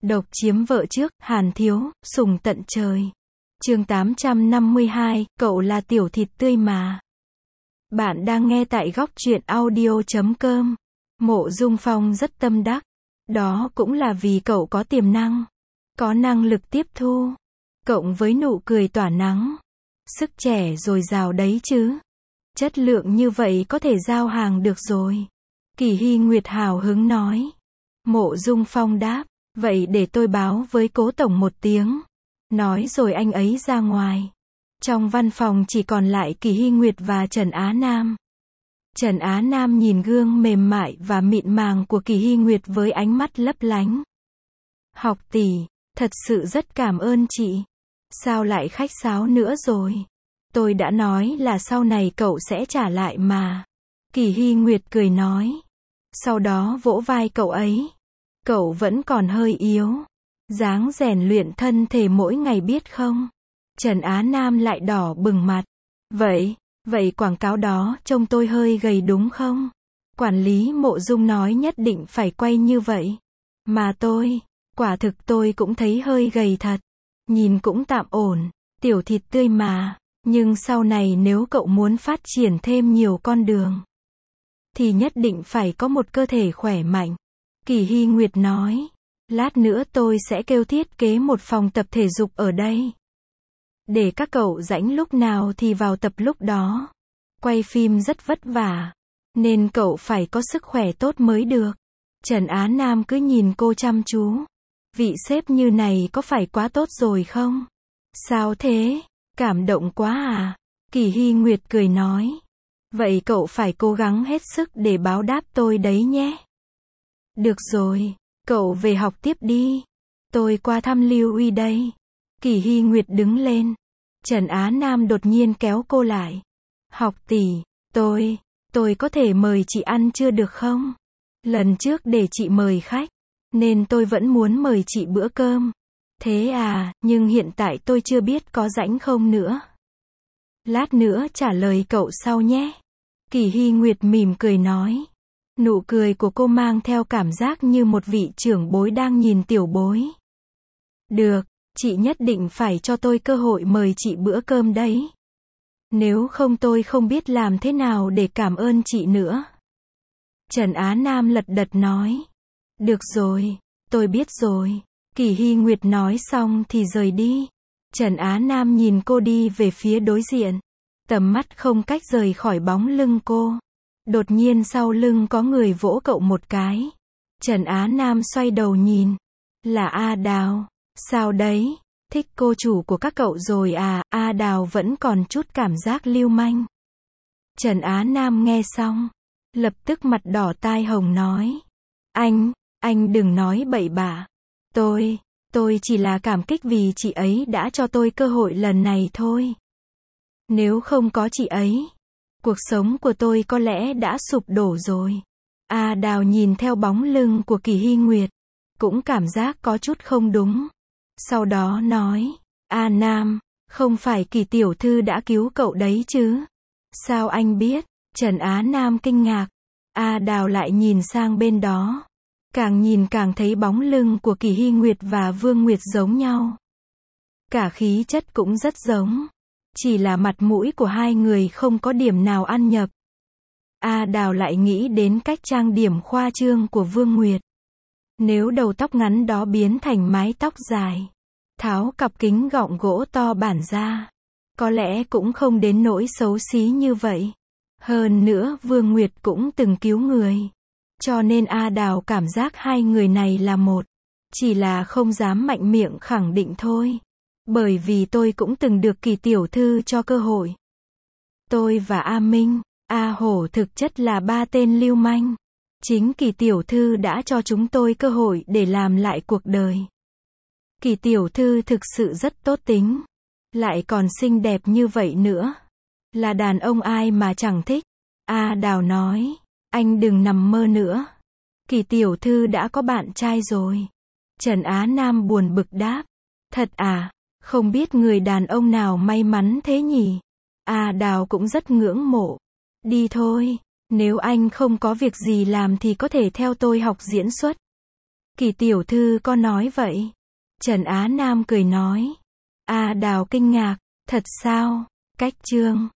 Độc chiếm vợ trước, Hàn Thiếu, sủng tận trời. Chương 852, cậu là tiểu thịt tươi mà. Bạn đang nghe tại góc truyện audio.com. Mộ Dung Phong rất tâm đắc. Đó cũng là vì cậu có tiềm năng, có năng lực tiếp thu, cộng với nụ cười tỏa nắng. Sức trẻ dồi dào đấy chứ. Chất lượng như vậy có thể giao hàng được rồi. Kỳ Hy Nguyệt hào hứng nói. Mộ Dung Phong đáp, vậy để tôi báo với cố tổng một tiếng. Nói rồi anh ấy ra ngoài. Trong văn phòng chỉ còn lại Kỳ Hy Nguyệt và Trần Á Nam. Trần Á Nam nhìn gương mềm mại và mịn màng của Kỳ Hy Nguyệt với ánh mắt lấp lánh. Học tỷ, thật sự rất cảm ơn chị. Sao lại khách sáo nữa rồi? Tôi đã nói là sau này cậu sẽ trả lại mà. Kỳ Hy Nguyệt cười nói. Sau đó vỗ vai cậu ấy. Cậu vẫn còn hơi yếu. Dáng rèn luyện thân thể mỗi ngày biết không? Trần Á Nam lại đỏ bừng mặt. Vậy quảng cáo đó trông tôi hơi gầy đúng không? Quản lý Mộ Dung nói nhất định phải quay như vậy. Mà quả thực tôi cũng thấy hơi gầy thật. Nhìn cũng tạm ổn, tiểu thịt tươi mà. Nhưng sau này nếu cậu muốn phát triển thêm nhiều con đường, thì nhất định phải có một cơ thể khỏe mạnh. Kỳ Hy Nguyệt nói. Lát nữa tôi sẽ kêu thiết kế một phòng tập thể dục ở đây. Để các cậu rảnh lúc nào thì vào tập lúc đó. Quay phim rất vất vả, nên cậu phải có sức khỏe tốt mới được. Trần Á Nam cứ nhìn cô chăm chú. Vị sếp như này có phải quá tốt rồi không? Sao thế? Cảm động quá à? Kỳ Hy Nguyệt cười nói. Vậy cậu phải cố gắng hết sức để báo đáp tôi đấy nhé. Được rồi, cậu về học tiếp đi. Tôi qua thăm Lưu Uy đây. Kỳ Hy Nguyệt đứng lên. Trần Á Nam đột nhiên kéo cô lại. Học tỷ, tôi có thể mời chị ăn trưa được không? Lần trước để chị mời khách, nên tôi vẫn muốn mời chị bữa cơm. Thế à, nhưng hiện tại tôi chưa biết có rảnh không nữa. Lát nữa trả lời cậu sau nhé. Kỳ Hy Nguyệt mỉm cười nói. Nụ cười của cô mang theo cảm giác như một vị trưởng bối đang nhìn tiểu bối. Được, chị nhất định phải cho tôi cơ hội mời chị bữa cơm đấy. Nếu không tôi không biết làm thế nào để cảm ơn chị nữa. Trần Á Nam lật đật nói. Được rồi, tôi biết rồi. Kỳ Hy Nguyệt nói xong thì rời đi. Trần Á Nam nhìn cô đi về phía đối diện. Tầm mắt không cách rời khỏi bóng lưng cô. Đột nhiên sau lưng có người vỗ cậu một cái. Trần Á Nam xoay đầu nhìn. Là A Đào. Sao đấy? Thích cô chủ của các cậu rồi à? A Đào vẫn còn chút cảm giác lưu manh. Trần Á Nam nghe xong, lập tức mặt đỏ tai hồng nói. Anh đừng nói bậy bạ. Tôi chỉ là cảm kích vì chị ấy đã cho tôi cơ hội lần này thôi. Nếu không có chị ấy, cuộc sống của tôi có lẽ đã sụp đổ rồi. A Đào nhìn theo bóng lưng của Kỳ Hy Nguyệt, cũng cảm giác có chút không đúng. Sau đó nói, A Nam, không phải Kỳ tiểu thư đã cứu cậu đấy chứ? Sao anh biết? Trần Á Nam kinh ngạc. A Đào lại nhìn sang bên đó. Càng nhìn càng thấy bóng lưng của Kỳ Hy Nguyệt và Vương Nguyệt giống nhau. Cả khí chất cũng rất giống. Chỉ là mặt mũi của hai người không có điểm nào ăn nhập. A Đào lại nghĩ đến cách trang điểm khoa trương của Vương Nguyệt. Nếu đầu tóc ngắn đó biến thành mái tóc dài, tháo cặp kính gọng gỗ to bản ra, có lẽ cũng không đến nỗi xấu xí như vậy. Hơn nữa Vương Nguyệt cũng từng cứu người. Cho nên A Đào cảm giác hai người này là một. Chỉ là không dám mạnh miệng khẳng định thôi. Bởi vì tôi cũng từng được Kỳ tiểu thư cho cơ hội. Tôi và A Minh, A Hổ thực chất là ba tên lưu manh. Chính Kỳ tiểu thư đã cho chúng tôi cơ hội để làm lại cuộc đời. Kỳ tiểu thư thực sự rất tốt tính. Lại còn xinh đẹp như vậy nữa. Là đàn ông ai mà chẳng thích. A Đào nói. Anh đừng nằm mơ nữa. Kỳ tiểu thư đã có bạn trai rồi. Trần Á Nam buồn bực đáp. Thật à? Không biết người đàn ông nào may mắn thế nhỉ? A Đào cũng rất ngưỡng mộ. Đi thôi. Nếu anh không có việc gì làm thì có thể theo tôi học diễn xuất. Kỳ tiểu thư có nói vậy. Trần Á Nam cười nói. A Đào kinh ngạc, thật sao? Cách chương